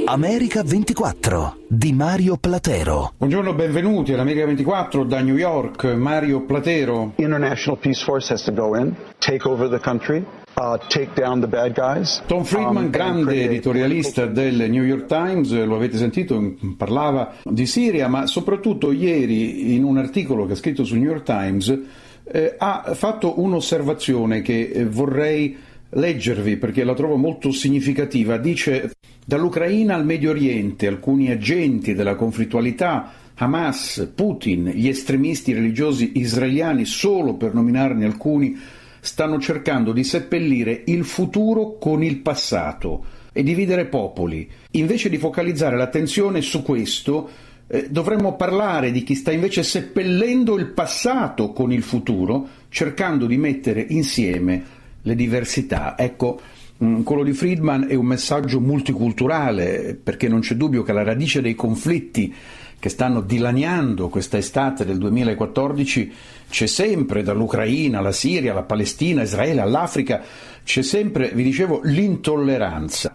America 24 di Mario Platero. Buongiorno, benvenuti all'America 24 da New York, Mario Platero. International Peace Force has to go in, take over the country. Take down the bad guys. Tom Friedman, grande editorialista del New York Times, lo avete sentito, parlava di Siria, ma soprattutto ieri in un articolo che ha scritto sul New York Times ha fatto un'osservazione che vorrei leggervi perché la trovo molto significativa. Dice: dall'Ucraina al Medio Oriente alcuni agenti della conflittualità, Hamas, Putin, gli estremisti religiosi israeliani, solo per nominarne alcuni, stanno cercando di seppellire il futuro con il passato e dividere popoli. Invece di focalizzare l'attenzione su questo, dovremmo parlare di chi sta invece seppellendo il passato con il futuro, cercando di mettere insieme le diversità. Ecco, quello di Friedman è un messaggio multiculturale, perché non c'è dubbio che alla radice dei conflitti che stanno dilaniando questa estate del 2014 c'è sempre, dall'Ucraina alla Siria, alla Palestina, Israele, all'Africa, c'è sempre, vi dicevo, l'intolleranza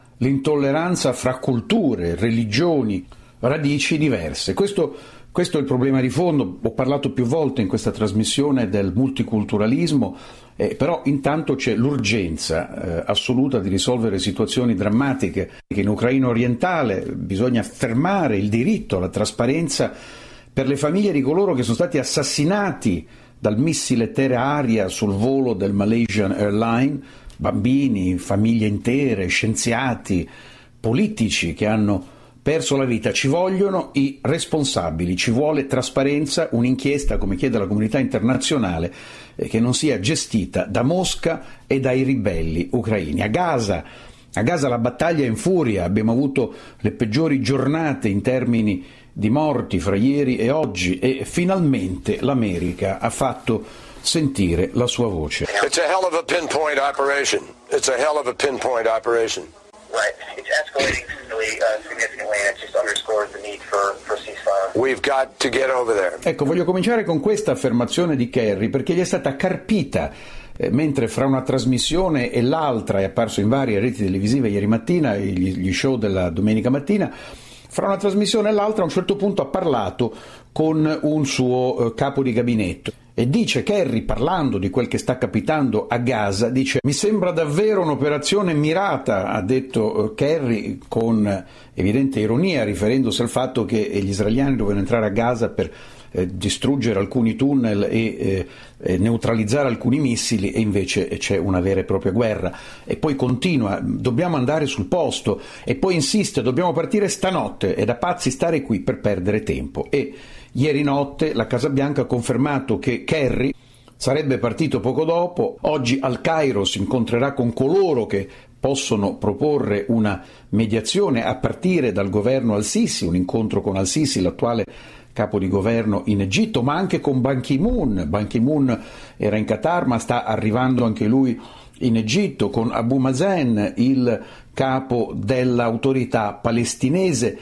fra culture, religioni, radici diverse. Questo è il problema di fondo. Ho parlato più volte in questa trasmissione del multiculturalismo, però intanto c'è l'urgenza assoluta di risolvere situazioni drammatiche. In Ucraina orientale bisogna fermare il diritto alla trasparenza per le famiglie di coloro che sono stati assassinati dal missile terra-aria sul volo del Malaysian Airlines, bambini, famiglie intere, scienziati, politici che hanno perso la vita. Ci vogliono i responsabili, ci vuole trasparenza, un'inchiesta, come chiede la comunità internazionale, che non sia gestita da Mosca e dai ribelli ucraini. A Gaza la battaglia è in furia, abbiamo avuto le peggiori giornate in termini di morti fra ieri e oggi, e finalmente l'America ha fatto sentire la sua voce. It's a hell of a pinpoint operation. It's a hell of a pinpoint operation. Right. It's escalating significantly, and it just underscores the need for ceasefire. We've got to get over there. Ecco, voglio cominciare con questa affermazione di Kerry, perché gli è stata carpita mentre fra una trasmissione e l'altra, è apparso in varie reti televisive ieri mattina, gli show della domenica mattina, fra una trasmissione e l'altra a un certo punto ha parlato con un suo capo di gabinetto. E dice Kerry, parlando di quel che sta capitando a Gaza, dice: mi sembra davvero un'operazione mirata, ha detto Kerry con evidente ironia, riferendosi al fatto che gli israeliani dovevano entrare a Gaza per distruggere alcuni tunnel e neutralizzare alcuni missili, e invece c'è una vera e propria guerra. E poi continua: dobbiamo andare sul posto, e poi insiste: dobbiamo partire stanotte, è da pazzi stare qui per perdere tempo. E ieri notte la Casa Bianca ha confermato che Kerry sarebbe partito poco dopo. Oggi al Cairo si incontrerà con coloro che possono proporre una mediazione a partire dal governo al-Sisi, un incontro con al-Sisi, l'attuale capo di governo in Egitto, ma anche con Ban Ki-moon. Ban Ki-moon era in Qatar, ma sta arrivando anche lui in Egitto, con Abu Mazen, il capo dell'autorità palestinese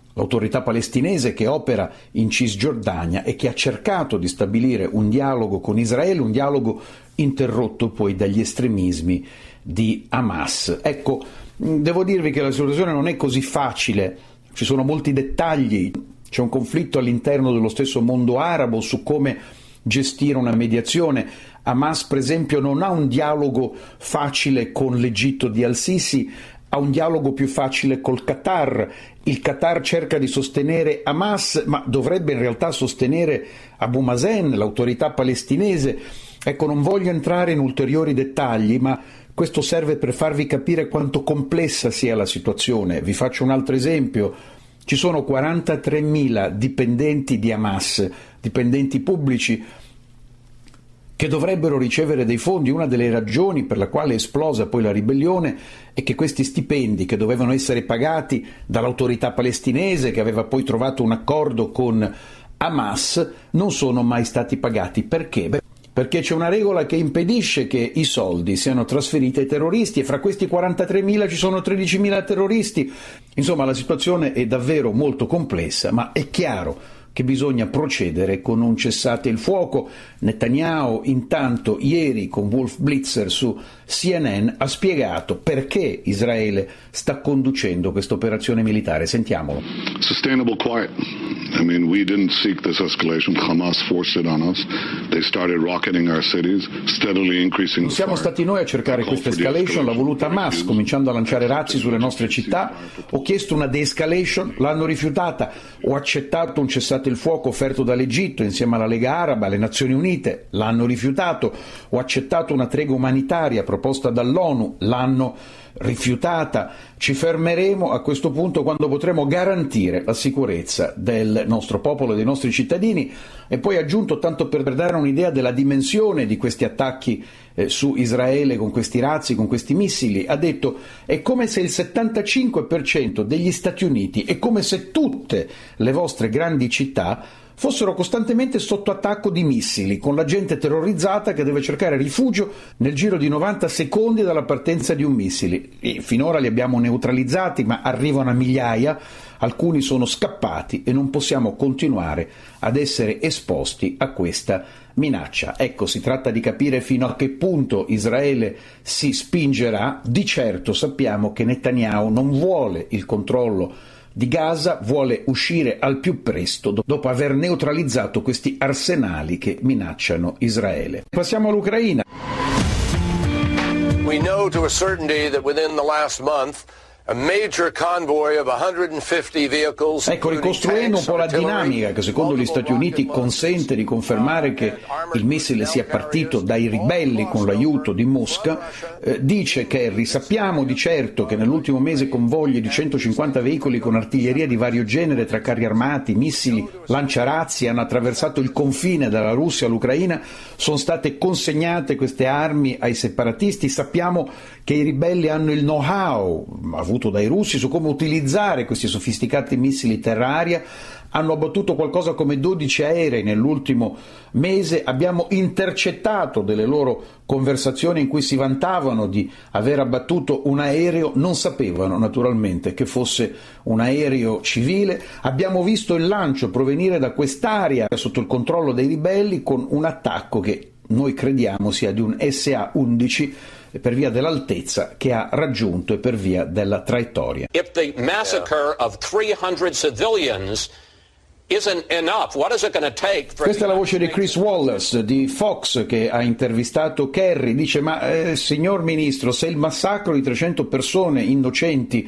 che opera in Cisgiordania e che ha cercato di stabilire un dialogo con Israele, un dialogo interrotto poi dagli estremismi di Hamas. Ecco, devo dirvi che la situazione non è così facile, ci sono molti dettagli, c'è un conflitto all'interno dello stesso mondo arabo su come gestire una mediazione. Hamas, per esempio, non ha un dialogo facile con l'Egitto di al-Sisi, ha un dialogo più facile col Qatar. Il Qatar cerca di sostenere Hamas, ma dovrebbe in realtà sostenere Abu Mazen, l'autorità palestinese. Ecco, non voglio entrare in ulteriori dettagli, ma questo serve per farvi capire quanto complessa sia la situazione. Vi faccio un altro esempio. Ci sono 43.000 dipendenti di Hamas, dipendenti pubblici, che dovrebbero ricevere dei fondi. Una delle ragioni per la quale è esplosa poi la ribellione è che questi stipendi, che dovevano essere pagati dall'autorità palestinese, che aveva poi trovato un accordo con Hamas, non sono mai stati pagati. Perché? Perché c'è una regola che impedisce che i soldi siano trasferiti ai terroristi, e fra questi 43.000 ci sono 13.000 terroristi. Insomma, la situazione è davvero molto complessa, ma è chiaro che bisogna procedere con un cessate il fuoco. Netanyahu intanto ieri con Wolf Blitzer su CNN ha spiegato perché Israele sta conducendo questa operazione militare. Sentiamolo. Sustainable quiet. I mean, we didn't seek this escalation. Hamas forced it on us. They started rocketing our cities, steadily increasing. Non siamo stati noi a cercare questa escalation, l'ha voluta Hamas, cominciando a lanciare razzi sulle nostre città. Ho chiesto una de-escalation, l'hanno rifiutata. Ho accettato un cessate il fuoco offerto dall'Egitto insieme alla Lega Araba, alle Nazioni Unite, l'hanno rifiutato. Ho accettato una tregua umanitaria proposta dall'ONU, l'hanno rifiutata. Ci fermeremo a questo punto quando potremo garantire la sicurezza del nostro popolo e dei nostri cittadini. E poi ha aggiunto, tanto per dare un'idea della dimensione di questi attacchi su Israele con questi razzi, con questi missili, ha detto: è come se il 75% degli Stati Uniti, è come se tutte le vostre grandi città fossero costantemente sotto attacco di missili, con la gente terrorizzata che deve cercare rifugio nel giro di 90 secondi dalla partenza di un missile. E finora li abbiamo neutralizzati, ma arrivano a migliaia, alcuni sono scappati e non possiamo continuare ad essere esposti a questa minaccia. Ecco, si tratta di capire fino a che punto Israele si spingerà. Di certo sappiamo che Netanyahu non vuole il controllo di Gaza, vuole uscire al più presto dopo aver neutralizzato questi arsenali che minacciano Israele. Passiamo all'Ucraina. We know to a certainty that within the last month a major convoy of 150 vehicles. Ecco, ricostruendo un po' la dinamica che secondo gli Stati Uniti consente di confermare che il missile sia partito dai ribelli con l'aiuto di Mosca, dice Kerry: sappiamo di certo che nell'ultimo mese convogli di 150 veicoli con artiglieria di vario genere tra carri armati, missili, lanciarazzi hanno attraversato il confine dalla Russia all'Ucraina, sono state consegnate queste armi ai separatisti, sappiamo che i ribelli hanno il know-how avuto dai russi su come utilizzare questi sofisticati missili terra-aria, hanno abbattuto qualcosa come 12 aerei nell'ultimo mese, abbiamo intercettato delle loro conversazioni in cui si vantavano di aver abbattuto un aereo, non sapevano naturalmente che fosse un aereo civile, abbiamo visto il lancio provenire da quest'area sotto il controllo dei ribelli con un attacco che noi crediamo sia di un SA-11 per via dell'altezza che ha raggiunto e per via della traiettoria. If the massacre of 300 civilians isn't enough, what is it going to take for... Questa è la voce di Chris Wallace di Fox che ha intervistato Kerry, dice: ma signor ministro, se il massacro di 300 persone innocenti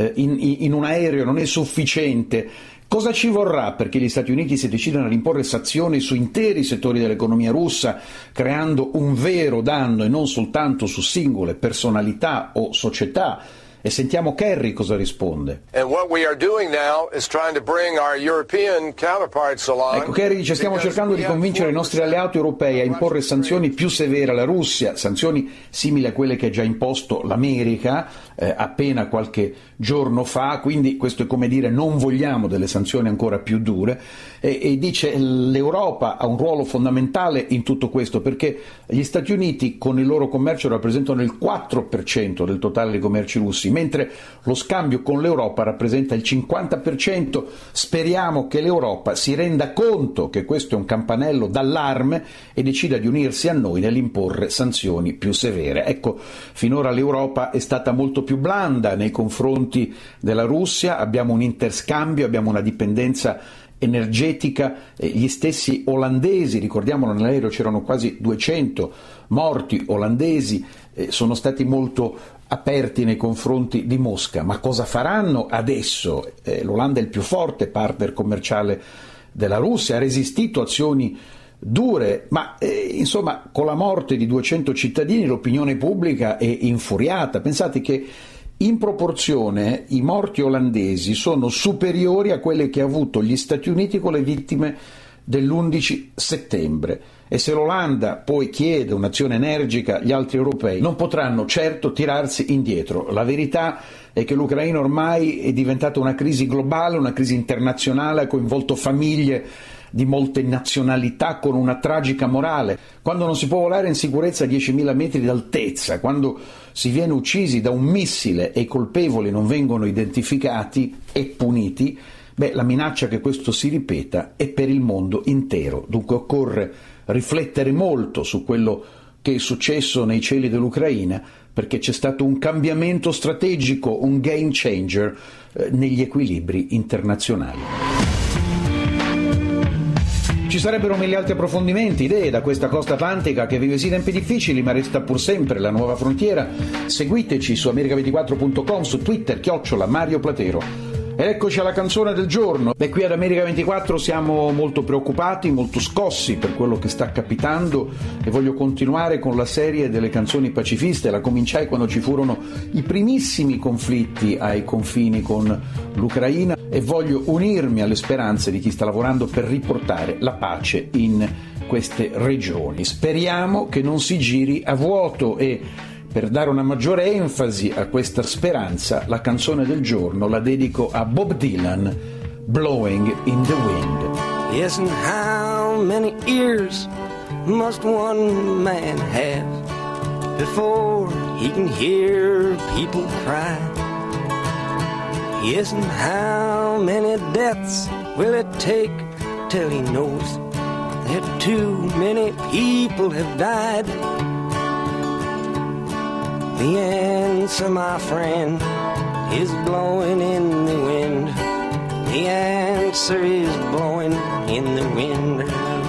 in un aereo non è sufficiente, cosa ci vorrà perché gli Stati Uniti si decidano ad imporre sanzioni su interi settori dell'economia russa, creando un vero danno e non soltanto su singole personalità o società? E sentiamo Kerry cosa risponde. And what we are doing now is trying to bring our European counterparts along. Ecco, Kerry dice: stiamo cercando di convincere i nostri alleati europei a imporre sanzioni più severe alla Russia, sanzioni simili a quelle che ha già imposto l'America appena qualche giorno fa, quindi questo è come dire non vogliamo delle sanzioni ancora più dure, e dice l'Europa ha un ruolo fondamentale in tutto questo perché gli Stati Uniti con il loro commercio rappresentano il 4% del totale dei commerci russi, mentre lo scambio con l'Europa rappresenta il 50%. Speriamo che l'Europa si renda conto che questo è un campanello d'allarme e decida di unirsi a noi nell'imporre sanzioni più severe. Ecco, finora l'Europa è stata molto più blanda nei confronti della Russia, abbiamo un interscambio, abbiamo una dipendenza energetica, gli stessi olandesi, ricordiamolo, nell'aereo c'erano quasi 200 morti olandesi, sono stati molto aperti nei confronti di Mosca. Ma cosa faranno adesso? L'Olanda è il più forte partner commerciale della Russia, ha resistito azioni dure, ma insomma con la morte di 200 cittadini l'opinione pubblica è infuriata. Pensate che in proporzione i morti olandesi sono superiori a quelle che ha avuto gli Stati Uniti con le vittime dell'11 settembre. E se l'Olanda poi chiede un'azione energica, gli altri europei non potranno certo tirarsi indietro. La verità è che l'Ucraina ormai è diventata una crisi globale, una crisi internazionale, ha coinvolto famiglie di molte nazionalità con una tragica morale. Quando non si può volare in sicurezza a 10.000 metri d'altezza, quando si viene uccisi da un missile e i colpevoli non vengono identificati e puniti, la minaccia che questo si ripeta è per il mondo intero. Dunque occorre riflettere molto su quello che è successo nei cieli dell'Ucraina, perché c'è stato un cambiamento strategico, un game changer negli equilibri internazionali. Ci sarebbero mille altri approfondimenti, idee da questa costa atlantica che vive sì tempi difficili ma resta pur sempre la nuova frontiera. Seguiteci su America24.com, su Twitter, @Mario Platero. Ed eccoci alla canzone del giorno. Qui ad America 24 siamo molto preoccupati, molto scossi per quello che sta capitando e voglio continuare con la serie delle canzoni pacifiste. La cominciai quando ci furono i primissimi conflitti ai confini con l'Ucraina e voglio unirmi alle speranze di chi sta lavorando per riportare la pace in queste regioni. Speriamo che non si giri a vuoto e per dare una maggiore enfasi a questa speranza, la canzone del giorno la dedico a Bob Dylan, Blowing in the Wind. Yes, and how many ears must one man have before he can hear people cry? Yes, and how many deaths will it take till he knows that too many people have died? The answer, my friend, is blowing in the wind. The answer is blowing in the wind.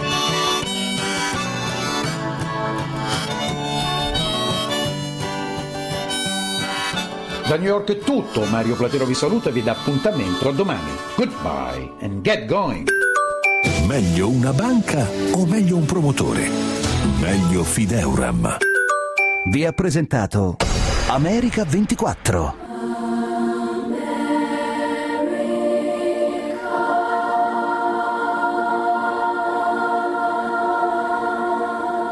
Da New York è tutto, Mario Platero vi saluta e vi dà appuntamento a domani. Goodbye and get going. Meglio una banca o meglio un promotore? Meglio Fideuram. Vi ha presentato America 24.